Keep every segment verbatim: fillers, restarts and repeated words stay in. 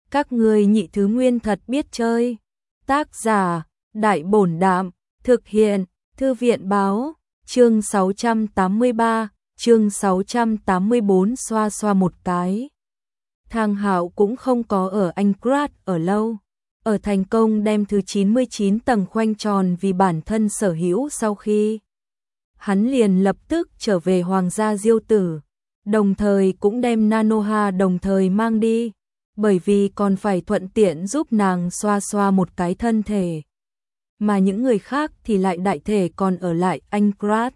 Các ngươi nhị thứ nguyên thật biết chơi. Tác giả, Đại Bổn Đạm, thực hiện, Thư viện Báo, chương sáu trăm tám mươi ba, chương sáu trăm tám mươi bốn xoa xoa một cái. Thang Hạo cũng không có ở Anchorage ở lâu, ở thành công đem thứ chín mươi chín tầng khoanh tròn vì bản thân sở hữu sau khi hắn liền lập tức trở về Hoàng gia Diêu Tử, đồng thời cũng đem Nanoha đồng thời mang đi, bởi vì còn phải thuận tiện giúp nàng xoa xoa một cái thân thể. Mà những người khác thì lại đại thể còn ở lại Anchorage.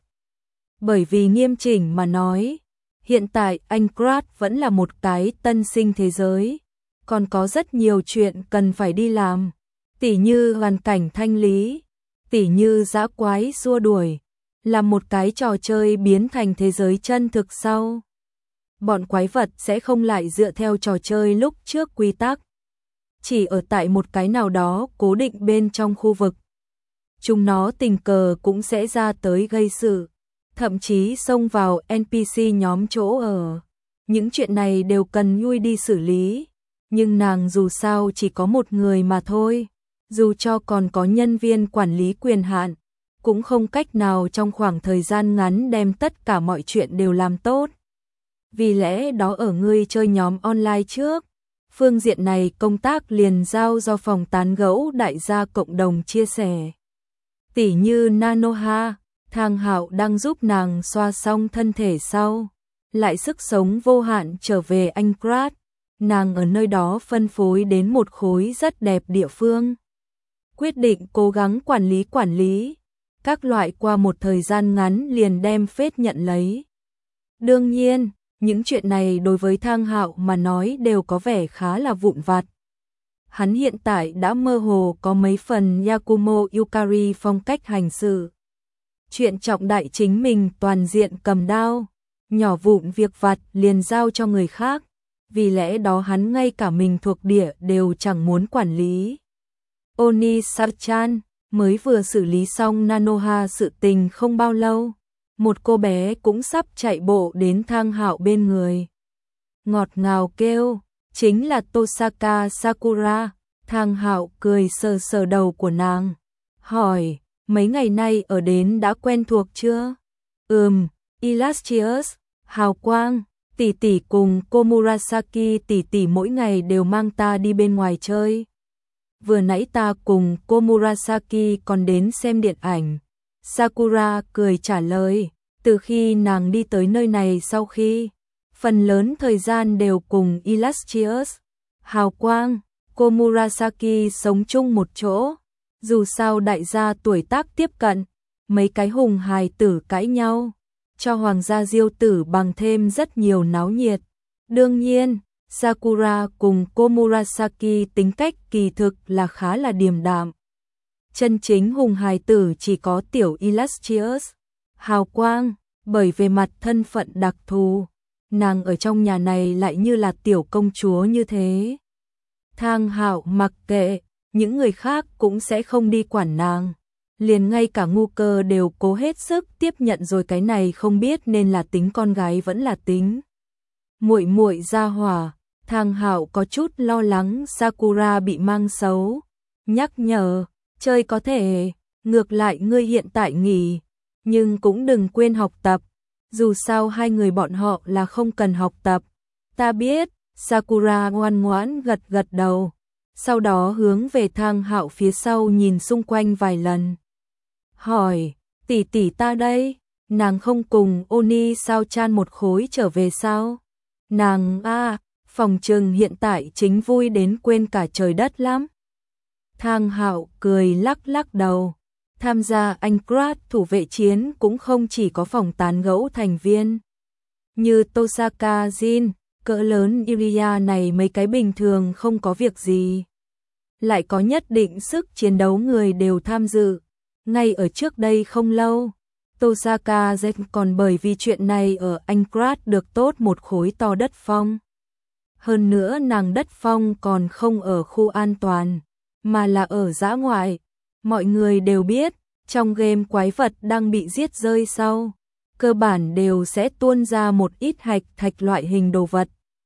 Bởi vì nghiêm chỉnh mà nói, hiện tại Anchorage vẫn là một cái tân sinh thế giới, còn có rất nhiều chuyện cần phải đi làm, tỉ như hoàn cảnh thanh lý, tỉ như dã quái xua đuổi, làm một cái trò chơi biến thành thế giới chân thực sau. Bọn quái vật sẽ không lại dựa theo trò chơi lúc trước quy tắc, chỉ ở tại một cái nào đó cố định bên trong khu vực. Chúng nó tình cờ cũng sẽ ra tới gây sự, thậm chí xông vào en pê xê nhóm chỗ ở. Những chuyện này đều cần Nhui đi xử lý, nhưng nàng dù sao chỉ có một người mà thôi, dù cho còn có nhân viên quản lý quyền hạn, cũng không cách nào trong khoảng thời gian ngắn đem tất cả mọi chuyện đều làm tốt. Vì lẽ đó ở ngươi chơi nhóm online trước, phương diện này công tác liền giao do phòng tán gẫu đại gia cộng đồng chia sẻ. Tỉ như Nanoha, Thang Hạo đang giúp nàng xoa xong thân thể sau, lại sức sống vô hạn trở về Anchorage, nàng ở nơi đó phân phối đến một khối rất đẹp địa phương. Quyết định cố gắng quản lý quản lý, các loại qua một thời gian ngắn liền đem phết nhận lấy. Đương nhiên, những chuyện này đối với Thang Hạo mà nói đều có vẻ khá là vụn vặt. Hắn hiện tại đã mơ hồ có mấy phần Yakumo Yukari phong cách hành sự. Chuyện trọng đại chính mình toàn diện cầm đao, nhỏ vụn việc vặt liền giao cho người khác, vì lẽ đó hắn ngay cả mình thuộc địa đều chẳng muốn quản lý. Oni Sachan mới vừa xử lý xong Nanoha sự tình không bao lâu, một cô bé cũng sắp chạy bộ đến Thang Hạo bên người. Ngọt ngào kêu, chính là Tosaka Sakura. Thang Hạo cười sờ sờ đầu của nàng, hỏi, mấy ngày nay ở đến đã quen thuộc chưa? Ừm, Illustrious, hào quang, tỷ tỷ cùng Komurasaki tỷ tỷ mỗi ngày đều mang ta đi bên ngoài chơi. Vừa nãy ta cùng Komurasaki còn đến xem điện ảnh. Sakura cười trả lời, từ khi nàng đi tới nơi này sau khi, phần lớn thời gian đều cùng Illustrious, hào quang, Komurasaki sống chung một chỗ. Dù sao đại gia tuổi tác tiếp cận, mấy cái hùng hài tử cãi nhau, cho Hoàng gia Diêu Tử bằng thêm rất nhiều náo nhiệt. Đương nhiên, Sakura cùng Komurasaki tính cách kỳ thực là khá là điềm đạm. Chân chính hùng hài tử chỉ có tiểu Illustrious, hào quang, bởi về mặt thân phận đặc thù, nàng ở trong nhà này lại như là tiểu công chúa như thế. Thang Hạo mặc kệ, những người khác cũng sẽ không đi quản nàng, liền ngay cả ngu cơ đều cố hết sức tiếp nhận rồi, cái này không biết nên là tính con gái vẫn là tính muội muội gia hỏa. Thang Hạo có chút lo lắng Sakura bị mang xấu, nhắc nhở, chơi có thể, ngược lại ngươi hiện tại nghỉ, nhưng cũng đừng quên học tập, dù sao hai người bọn họ là không cần học tập. Ta biết. Sakura ngoan ngoãn gật gật đầu, sau đó hướng về Thang Hạo phía sau nhìn xung quanh vài lần. Hỏi, tỷ tỷ ta đây, nàng không cùng Oni sao chan một khối trở về sao? Nàng a, à, phòng trừng hiện tại chính vui đến quên cả trời đất lắm. Thang Hạo cười lắc lắc đầu, tham gia Anchorage thủ vệ chiến cũng không chỉ có phòng tán gẫu thành viên như Tosaka Jin, cỡ lớn Iria này mấy cái bình thường không có việc gì, lại có nhất định sức chiến đấu người đều tham dự. Ngay ở trước đây không lâu, Tosaka Zen còn bởi vì chuyện này ở Anchorage được tốt một khối to đất phong. Hơn nữa nàng đất phong còn không ở khu an toàn, mà là ở dã ngoại. Mọi người đều biết, trong game quái vật đang bị giết rơi sau, cơ bản đều sẽ tuôn ra một ít hạch thạch loại hình đồ vật.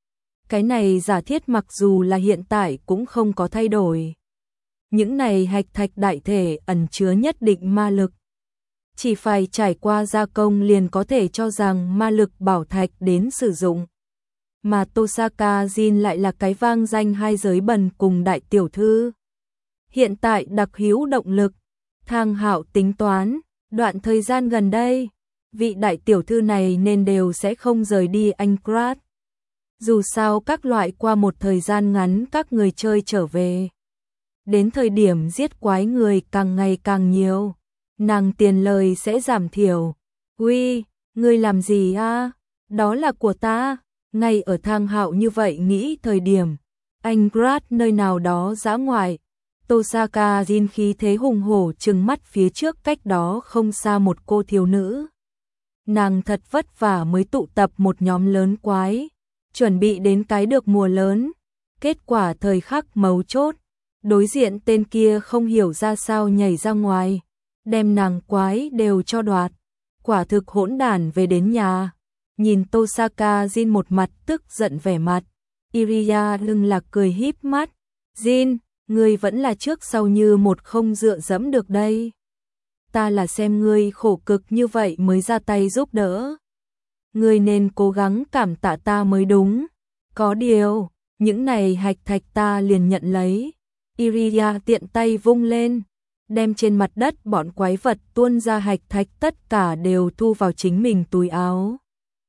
Cái này giả thiết mặc dù là hiện tại cũng không có thay đổi. Những này hạch thạch đại thể ẩn chứa nhất định ma lực. Chỉ phải trải qua gia công liền có thể cho rằng ma lực bảo thạch đến sử dụng. Mà Tosaka Jin lại là cái vang danh hai giới bần cùng đại tiểu thư. Hiện tại đặc hữu động lực, Thang Hạo tính toán, đoạn thời gian gần đây, vị đại tiểu thư này nên đều sẽ không rời đi Aincrad. Dù sao các loại qua một thời gian ngắn các người chơi trở về. Đến thời điểm giết quái người càng ngày càng nhiều, nàng tiền lời sẽ giảm thiểu. Uy, ngươi làm gì a? Đó là của ta. Ngay ở Thang Hạo như vậy nghĩ thời điểm, Aincrad nơi nào đó dã ngoại, Tosaka Jin khí thế hùng hổ trừng mắt phía trước cách đó không xa một cô thiếu nữ. Nàng thật vất vả mới tụ tập một nhóm lớn quái, chuẩn bị đến cái được mùa lớn. Kết quả thời khắc mấu chốt, đối diện tên kia không hiểu ra sao nhảy ra ngoài, đem nàng quái đều cho đoạt. Quả thực hỗn đản về đến nhà. Nhìn Tosaka Jin một mặt tức giận vẻ mặt, Iria lưng lạc cười híp mắt. Jin, ngươi vẫn là trước sau như một không dựa dẫm được đây. Ta là xem ngươi khổ cực như vậy mới ra tay giúp đỡ. Ngươi nên cố gắng cảm tạ ta mới đúng. Có điều, những này hạch thạch ta liền nhận lấy. Iria tiện tay vung lên, đem trên mặt đất bọn quái vật tuôn ra hạch thạch tất cả đều thu vào chính mình túi áo.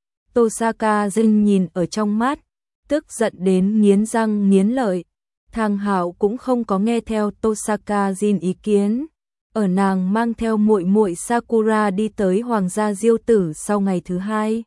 Tosaka Jin nhìn ở trong mắt, tức giận đến nghiến răng nghiến lợi. Thang Hạo cũng không có nghe theo Tosaka Jin ý kiến. Ở nàng mang theo muội muội Sakura đi tới Hoàng gia Diêu Tử sau ngày thứ hai.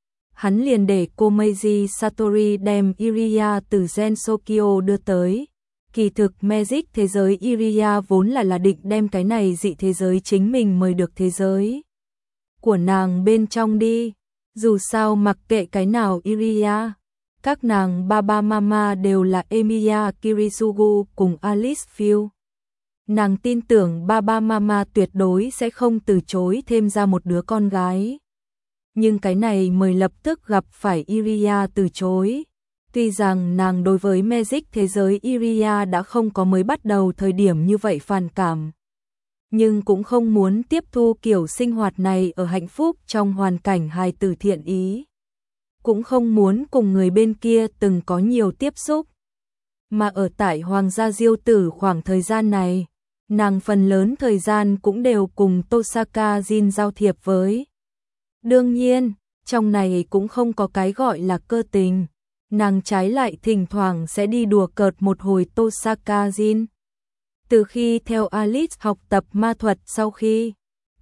Hắn liền để cô Meiji Satori đem Iria từ Gensokyo đưa tới. Kỳ thực Magic thế giới Iria vốn là là định đem cái này dị thế giới chính mình mời được thế giới của nàng bên trong đi. Dù sao mặc kệ cái nào Iria, các nàng Baba Mama đều là Emiya Kirisugu cùng Alice Field. Nàng tin tưởng Baba Mama tuyệt đối sẽ không từ chối thêm ra một đứa con gái. Nhưng cái này mới lập tức gặp phải Iria từ chối. Tuy rằng nàng đối với Magic thế giới Iria đã không có mới bắt đầu thời điểm như vậy phản cảm, nhưng cũng không muốn tiếp thu kiểu sinh hoạt này ở hạnh phúc trong hoàn cảnh hài tử thiện ý. Cũng không muốn cùng người bên kia từng có nhiều tiếp xúc. Mà ở tại Hoàng gia Diêu Tử khoảng thời gian này, nàng phần lớn thời gian cũng đều cùng Tosaka Jin giao thiệp với. Đương nhiên, trong này cũng không có cái gọi là cơ tình. Nàng trái lại thỉnh thoảng sẽ đi đùa cợt một hồi Tosaka Jin. Từ khi theo Alice học tập ma thuật sau khi,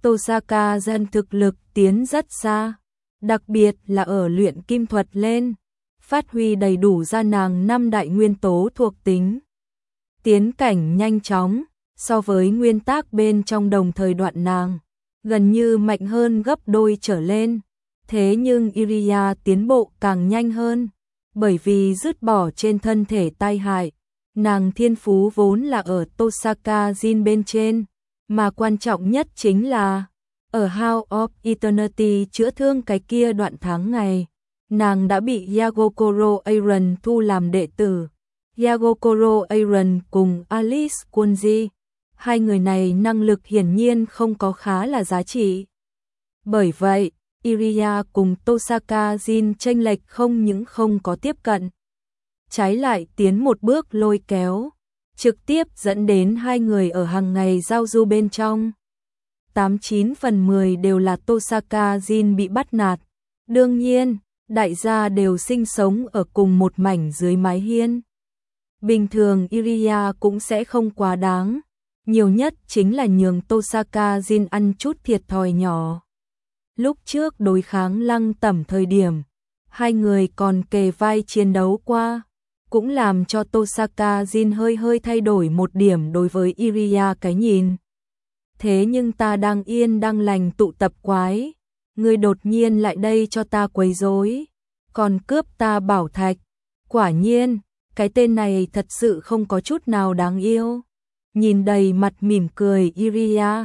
Tosaka Jin thực lực tiến rất xa, đặc biệt là ở luyện kim thuật lên, phát huy đầy đủ ra nàng năm đại nguyên tố thuộc tính. Tiến cảnh nhanh chóng, so với nguyên tắc bên trong đồng thời đoạn nàng, gần như mạnh hơn gấp đôi trở lên. Thế nhưng Iria tiến bộ càng nhanh hơn, bởi vì dứt bỏ trên thân thể tai hại. Nàng thiên phú vốn là ở Tosaka Jin bên trên, mà quan trọng nhất chính là ở House of Eternity chữa thương cái kia đoạn tháng ngày, nàng đã bị Yagokoro Aaron thu làm đệ tử. Yagokoro Aaron cùng Alice Kunji, hai người này năng lực hiển nhiên không có khá là giá trị. Bởi vậy, Iria cùng Tosaka Jin chênh lệch không những không có tiếp cận, trái lại tiến một bước lôi kéo, trực tiếp dẫn đến hai người ở hàng ngày giao du bên trong. tám chín phần mười đều là Tosaka Jin bị bắt nạt. Đương nhiên, đại gia đều sinh sống ở cùng một mảnh dưới mái hiên. Bình thường Iria cũng sẽ không quá đáng, nhiều nhất chính là nhường Tosaka Jin ăn chút thiệt thòi nhỏ. Lúc trước đối kháng Lăng Tẩm thời điểm, hai người còn kề vai chiến đấu qua, cũng làm cho Tosaka Jin hơi hơi thay đổi một điểm đối với Iria cái nhìn. Thế nhưng ta đang yên đang lành tụ tập quái, ngươi đột nhiên lại đây cho ta quấy rối, còn cướp ta bảo thạch. Quả nhiên, cái tên này thật sự không có chút nào đáng yêu. Nhìn đầy mặt mỉm cười Iria,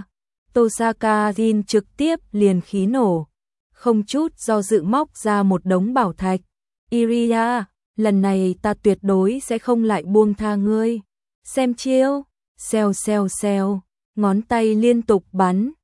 Tosaka Jin trực tiếp liền khí nổ, không chút do dự móc ra một đống bảo thạch. Iria, lần này ta tuyệt đối sẽ không lại buông tha ngươi. Xem chiêu, xèo xèo xèo, ngón tay liên tục bắn.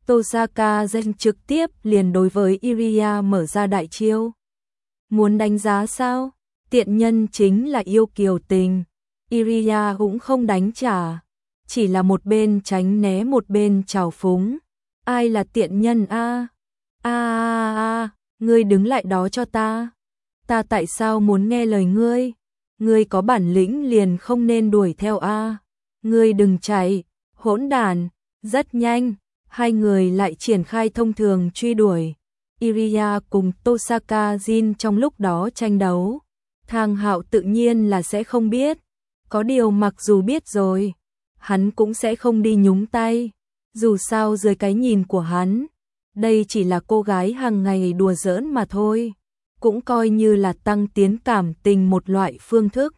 Tosaka Gen trực tiếp liền đối với Iria mở ra đại chiêu. Muốn đánh giá sao? Tiện nhân chính là yêu kiều tình. Iria cũng không đánh trả, chỉ là một bên tránh né một bên trào phúng. Ai là tiện nhân a? A a a, ngươi đứng lại đó cho ta. Ta tại sao muốn nghe lời ngươi? Ngươi có bản lĩnh liền không nên đuổi theo a. Ngươi đừng chạy, hỗn đản. Rất nhanh, hai người lại triển khai thông thường truy đuổi. Iria cùng Tosaka Jin trong lúc đó tranh đấu. Thang Hạo tự nhiên là sẽ không biết. Có điều mặc dù biết rồi, hắn cũng sẽ không đi nhúng tay. Dù sao dưới cái nhìn của hắn, đây chỉ là cô gái hàng ngày đùa giỡn mà thôi. Cũng coi như là tăng tiến cảm tình một loại phương thức.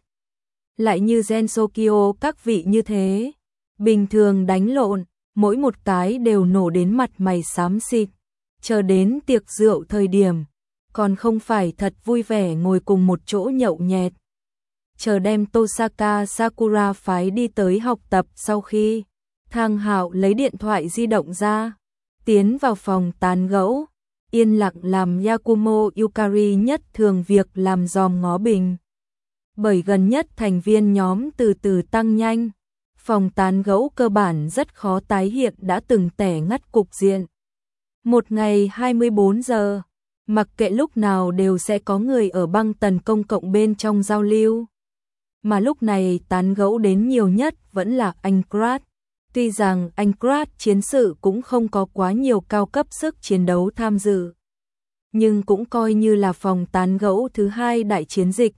Lại như Gen Sokyo các vị như thế, bình thường đánh lộn, mỗi một cái đều nổ đến mặt mày xám xịt. Chờ đến tiệc rượu thời điểm, còn không phải thật vui vẻ ngồi cùng một chỗ nhậu nhẹt. Chờ đem Tosaka Sakura phái đi tới học tập sau khi, Thang Hạo lấy điện thoại di động ra, tiến vào phòng tán gẫu, yên lặng làm Yakumo Yukari nhất thường việc làm dòm ngó bình. Bởi gần nhất thành viên nhóm từ từ tăng nhanh, phòng tán gẫu cơ bản rất khó tái hiện đã từng tẻ ngắt cục diện. Một ngày hai mươi bốn giờ, mặc kệ lúc nào đều sẽ có người ở băng tần công cộng bên trong giao lưu. Mà lúc này tán gẫu đến nhiều nhất vẫn là anh Krat. Tuy rằng anh Krat chiến sự cũng không có quá nhiều cao cấp sức chiến đấu tham dự, nhưng cũng coi như là phòng tán gẫu thứ hai đại chiến dịch.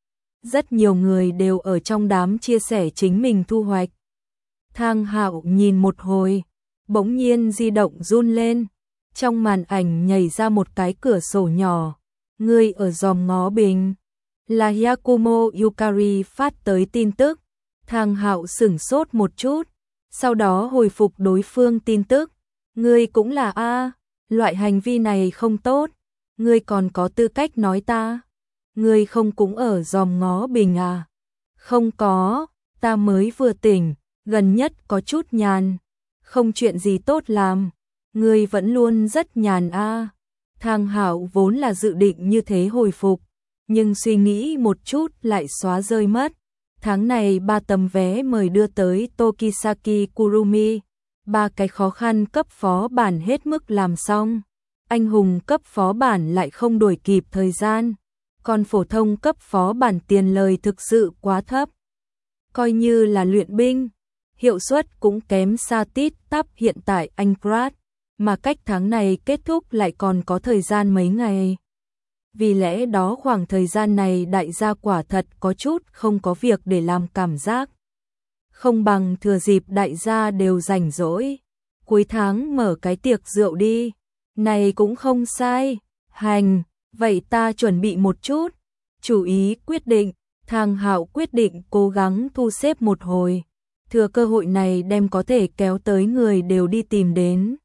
Rất nhiều người đều ở trong đám chia sẻ chính mình thu hoạch. Thang Hạo nhìn một hồi, bỗng nhiên di động run lên. Trong màn ảnh nhảy ra một cái cửa sổ nhỏ. Người ở dòm ngó bình. Là Yakumo Yukari phát tới tin tức. Thang Hạo sửng sốt một chút, sau đó hồi phục đối phương tin tức. Ngươi cũng là A, loại hành vi này không tốt. Ngươi còn có tư cách nói ta. Ngươi không cũng ở dòm ngó bình à? Không có, ta mới vừa tỉnh, gần nhất có chút nhàn. Không chuyện gì tốt làm. Ngươi vẫn luôn rất nhàn a. Thang Hạo vốn là dự định như thế hồi phục, nhưng suy nghĩ một chút lại xóa rơi mất. Tháng này ba tấm vé mời đưa tới Tokisaki Kurumi, ba cái khó khăn cấp phó bản hết mức làm xong. Anh hùng cấp phó bản lại không đuổi kịp thời gian, còn phổ thông cấp phó bản tiền lời thực sự quá thấp. Coi như là luyện binh, hiệu suất cũng kém xa tít tắp hiện tại anh Krat, mà cách tháng này kết thúc lại còn có thời gian mấy ngày. Vì lẽ đó khoảng thời gian này đại gia quả thật có chút không có việc để làm cảm giác. Không bằng thừa dịp đại gia đều rảnh rỗi, cuối tháng mở cái tiệc rượu đi. Này cũng không sai. Hành, vậy ta chuẩn bị một chút. Chủ ý quyết định, Thang Hạo quyết định cố gắng thu xếp một hồi. Thừa cơ hội này đem có thể kéo tới người đều đi tìm đến.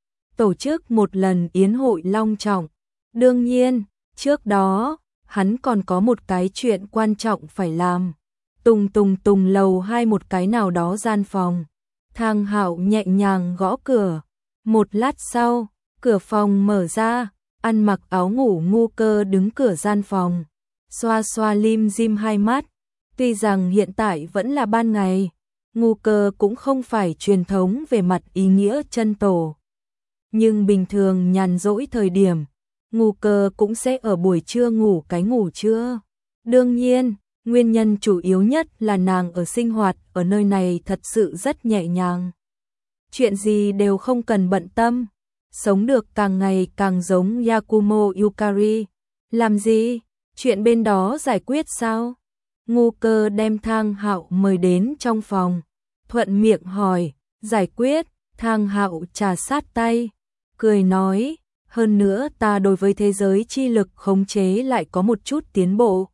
Tổ chức một lần yến hội long trọng. Đương nhiên, trước đó, hắn còn có một cái chuyện quan trọng phải làm. Tùng tùng tùng lầu hai một cái nào đó gian phòng. Thang Hạo nhẹ nhàng gõ cửa. Một lát sau, cửa phòng mở ra, ăn mặc áo ngủ ngu cơ đứng cửa gian phòng. Xoa xoa lim dim hai mắt. Tuy rằng hiện tại vẫn là ban ngày, ngu cơ cũng không phải truyền thống về mặt ý nghĩa chân tổ. Nhưng bình thường nhàn rỗi thời điểm, ngu cơ cũng sẽ ở buổi trưa ngủ cái ngủ trưa. Đương nhiên, nguyên nhân chủ yếu nhất là nàng ở sinh hoạt ở nơi này thật sự rất nhẹ nhàng. Chuyện gì đều không cần bận tâm, sống được càng ngày càng giống Yakumo Yukari. Làm gì? Chuyện bên đó giải quyết sao? Ngu cơ đem Thang Hạo mời đến trong phòng, thuận miệng hỏi, giải quyết. Thang Hạo trà sát tay, cười nói, hơn nữa ta đối với thế giới chi lực khống chế lại có một chút tiến bộ.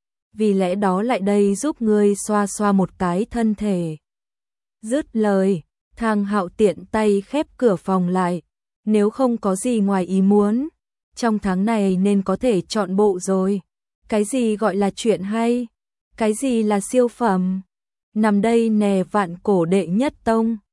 Vì lẽ đó lại đây giúp ngươi xoa xoa một cái thân thể. Dứt lời, Thang Hạo tiện tay khép cửa phòng lại, nếu không có gì ngoài ý muốn, trong tháng này nên có thể chọn bộ rồi. Cái gì gọi là chuyện hay? Cái gì là siêu phẩm? Nằm đây nè vạn cổ đệ nhất tông.